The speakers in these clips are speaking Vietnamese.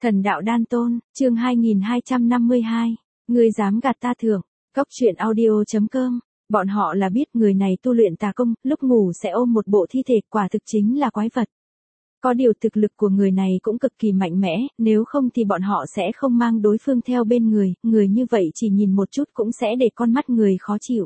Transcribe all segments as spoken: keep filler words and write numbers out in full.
Thần đạo đan tôn, chương hai nghìn hai trăm năm mươi hai. Ngươi dám gạt ta thưởng. Cốc truyện audio chấm com. Bọn họ là biết người này tu luyện tà công, lúc ngủ sẽ ôm một bộ thi thể, quả thực chính là quái vật. Có điều thực lực của người này cũng cực kỳ mạnh mẽ, nếu không thì bọn họ sẽ không mang đối phương theo bên người, người như vậy chỉ nhìn một chút cũng sẽ để con mắt người khó chịu.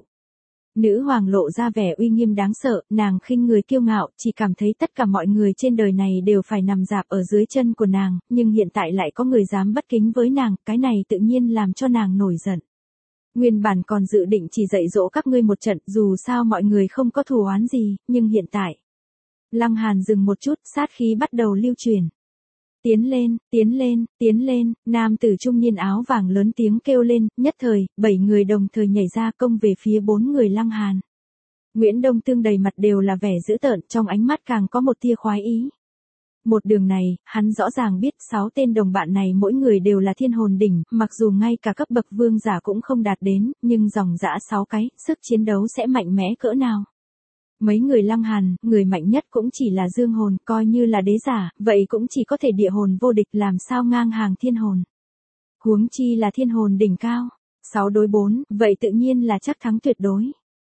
Nữ hoàng lộ ra vẻ uy nghiêm đáng sợ, nàng khinh người kiêu ngạo, chỉ cảm thấy tất cả mọi người trên đời này đều phải nằm rạp ở dưới chân của nàng, nhưng hiện tại lại có người dám bất kính với nàng, cái này tự nhiên làm cho nàng nổi giận. Nguyên bản còn dự định chỉ dạy dỗ các ngươi một trận, dù sao mọi người không có thù oán gì, nhưng hiện tại. Lăng Hàn dừng một chút, sát khí bắt đầu lưu truyền. Tiến lên, tiến lên, tiến lên, nam tử trung niên áo vàng lớn tiếng kêu lên, nhất thời, bảy người đồng thời nhảy ra công về phía bốn người Lăng Hàn. Nguyễn Đông Tương đầy mặt đều là vẻ dữ tợn, trong ánh mắt càng có một tia khoái ý. Một đường này, hắn rõ ràng biết sáu tên đồng bạn này mỗi người đều là thiên hồn đỉnh, mặc dù ngay cả cấp bậc vương giả cũng không đạt đến, nhưng dòng dã sáu cái, sức chiến đấu sẽ mạnh mẽ cỡ nào. Mấy người Lăng Hàn, người mạnh nhất cũng chỉ là dương hồn, coi như là đế giả, vậy cũng chỉ có thể địa hồn vô địch, làm sao ngang hàng thiên hồn. Huống chi là thiên hồn đỉnh cao, sáu đối bốn, vậy tự nhiên là chắc thắng tuyệt đối.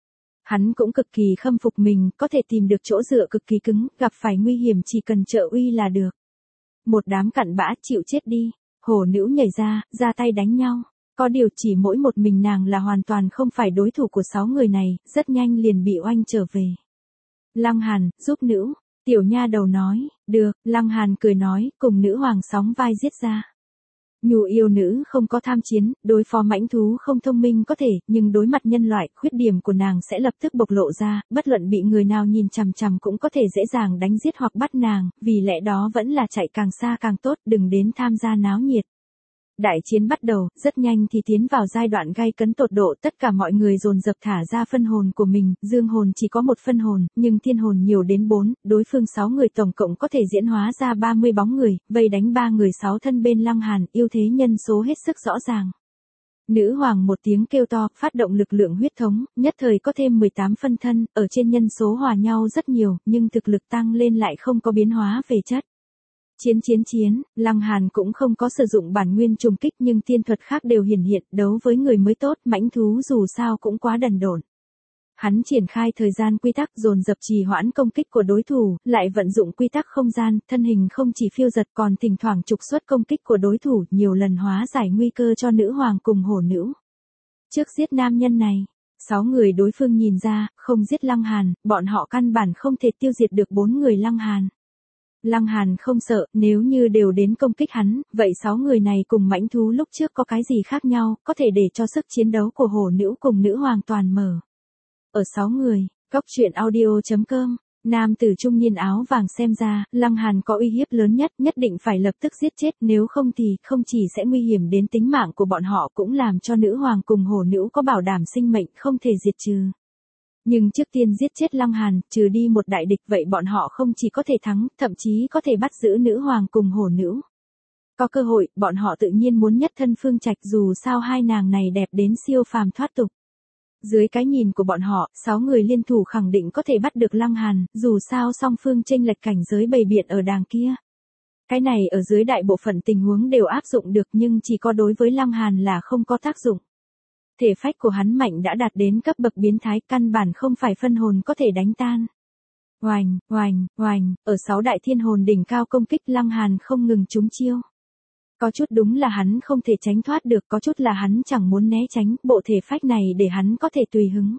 Hắn cũng cực kỳ khâm phục mình, có thể tìm được chỗ dựa cực kỳ cứng, gặp phải nguy hiểm chỉ cần trợ uy là được. Một đám cặn bã, chịu chết đi. Hổ nữ nhảy ra, ra tay đánh nhau. Có điều chỉ mỗi một mình nàng là hoàn toàn không phải đối thủ của sáu người này, rất nhanh liền bị oanh trở về. Lăng Hàn, giúp nữ. Tiểu nha đầu nói, được, Lăng Hàn cười nói, cùng nữ hoàng sóng vai giết ra. Nhu yêu nữ không có tham chiến, đối phó mãnh thú không thông minh có thể, nhưng đối mặt nhân loại, khuyết điểm của nàng sẽ lập tức bộc lộ ra, bất luận bị người nào nhìn chằm chằm cũng có thể dễ dàng đánh giết hoặc bắt nàng, vì lẽ đó vẫn là chạy càng xa càng tốt, đừng đến tham gia náo nhiệt. Đại chiến bắt đầu, rất nhanh thì tiến vào giai đoạn gay cấn tột độ, tất cả mọi người dồn dập thả ra phân hồn của mình, dương hồn chỉ có một phân hồn, nhưng thiên hồn nhiều đến bốn, đối phương sáu người tổng cộng có thể diễn hóa ra ba mươi bóng người, vây đánh ba người sáu thân bên Lăng Hàn, ưu thế nhân số hết sức rõ ràng. Nữ hoàng một tiếng kêu to, phát động lực lượng huyết thống, nhất thời có thêm mười tám phân thân, ở trên nhân số hòa nhau rất nhiều, nhưng thực lực tăng lên lại không có biến hóa về chất. Chiến chiến chiến, Lăng Hàn cũng không có sử dụng bản nguyên trùng kích nhưng tiên thuật khác đều hiển hiện, đấu với người mới tốt, mãnh thú dù sao cũng quá đần độn. Hắn triển khai thời gian quy tắc dồn dập trì hoãn công kích của đối thủ, lại vận dụng quy tắc không gian, thân hình không chỉ phiêu giật còn thỉnh thoảng trục xuất công kích của đối thủ, nhiều lần hóa giải nguy cơ cho nữ hoàng cùng hổ nữ. Trước giết nam nhân này, sáu người đối phương nhìn ra, không giết Lăng Hàn, bọn họ căn bản không thể tiêu diệt được bốn người Lăng Hàn. Lăng Hàn không sợ, nếu như đều đến công kích hắn, vậy sáu người này cùng mãnh thú lúc trước có cái gì khác nhau, có thể để cho sức chiến đấu của hổ nữ cùng nữ hoàng toàn mở. Ở sáu người, cốc truyện audio chấm com, nam tử trung niên áo vàng xem ra, Lăng Hàn có uy hiếp lớn nhất, nhất định phải lập tức giết chết, nếu không thì không chỉ sẽ nguy hiểm đến tính mạng của bọn họ cũng làm cho nữ hoàng cùng hổ nữ có bảo đảm sinh mệnh không thể diệt trừ. Nhưng trước tiên giết chết Lăng Hàn, trừ đi một đại địch vậy bọn họ không chỉ có thể thắng, thậm chí có thể bắt giữ nữ hoàng cùng hổ nữ. Có cơ hội, bọn họ tự nhiên muốn nhất thân Phương Trạch dù sao hai nàng này đẹp đến siêu phàm thoát tục. Dưới cái nhìn của bọn họ, sáu người liên thủ khẳng định có thể bắt được Lăng Hàn, dù sao song phương chênh lệch cảnh giới bầy biện ở đàng kia. Cái này ở dưới đại bộ phận tình huống đều áp dụng được nhưng chỉ có đối với Lăng Hàn là không có tác dụng. Thể phách của hắn mạnh đã đạt đến cấp bậc biến thái, căn bản không phải phân hồn có thể đánh tan. Oành, oành, oành, ở sáu đại thiên hồn đỉnh cao công kích Lăng Hàn không ngừng trúng chiêu. Có chút đúng là hắn không thể tránh thoát được, có chút là hắn chẳng muốn né tránh, bộ thể phách này để hắn có thể tùy hứng.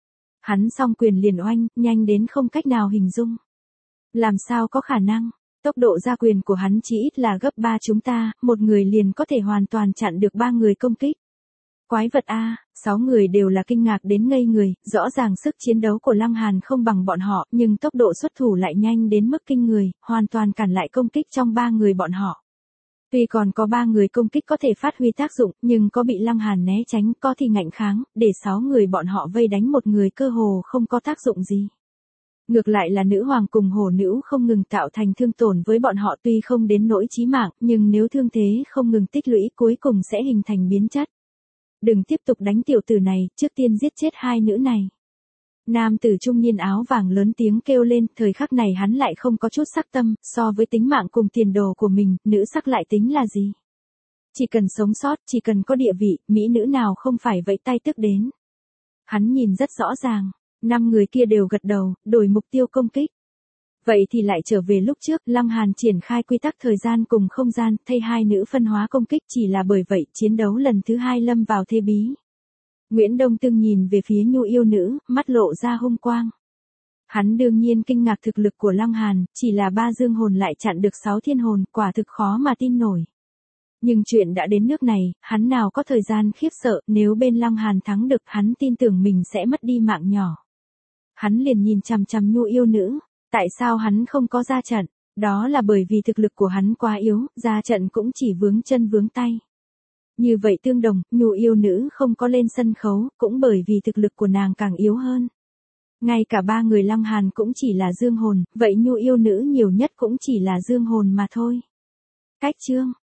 Hắn song quyền liền oanh, nhanh đến không cách nào hình dung. Làm sao có khả năng, tốc độ ra quyền của hắn chỉ ít là gấp ba chúng ta, một người liền có thể hoàn toàn chặn được ba người công kích. Quái vật a, sáu người đều là kinh ngạc đến ngây người, rõ ràng sức chiến đấu của Lăng Hàn không bằng bọn họ, nhưng tốc độ xuất thủ lại nhanh đến mức kinh người, hoàn toàn cản lại công kích trong ba người bọn họ. Tuy còn có ba người công kích có thể phát huy tác dụng, nhưng có bị Lăng Hàn né tránh, có thì ngạnh kháng, để sáu người bọn họ vây đánh một người cơ hồ không có tác dụng gì. Ngược lại là nữ hoàng cùng hổ nữ không ngừng tạo thành thương tổn với bọn họ tuy không đến nỗi chí mạng, nhưng nếu thương thế không ngừng tích lũy cuối cùng sẽ hình thành biến chất. Đừng tiếp tục đánh tiểu tử này, trước tiên giết chết hai nữ này. Nam tử trung niên áo vàng lớn tiếng kêu lên, thời khắc này hắn lại không có chút sắc tâm, so với tính mạng cùng tiền đồ của mình, nữ sắc lại tính là gì? Chỉ cần sống sót, chỉ cần có địa vị, mỹ nữ nào không phải vẫy tay tức đến. Hắn nhìn rất rõ ràng, năm người kia đều gật đầu, đổi mục tiêu công kích. Vậy thì lại trở về lúc trước, Lăng Hàn triển khai quy tắc thời gian cùng không gian, thay hai nữ phân hóa công kích, chỉ là bởi vậy, chiến đấu lần thứ hai lâm vào thế bí. Nguyễn Đông Tương nhìn về phía Nhu yêu nữ, mắt lộ ra hung quang. Hắn đương nhiên kinh ngạc thực lực của Lăng Hàn, chỉ là ba dương hồn lại chặn được sáu thiên hồn, quả thực khó mà tin nổi. Nhưng chuyện đã đến nước này, hắn nào có thời gian khiếp sợ, nếu bên Lăng Hàn thắng được, hắn tin tưởng mình sẽ mất đi mạng nhỏ. Hắn liền nhìn chằm chằm Nhu yêu nữ, tại sao hắn không có ra trận? Đó là bởi vì thực lực của hắn quá yếu, ra trận cũng chỉ vướng chân vướng tay. Như vậy tương đồng, Nhu yêu nữ không có lên sân khấu, cũng bởi vì thực lực của nàng càng yếu hơn. Ngay cả ba người Lăng Hàn cũng chỉ là dương hồn, vậy Nhu yêu nữ nhiều nhất cũng chỉ là dương hồn mà thôi. Cách chương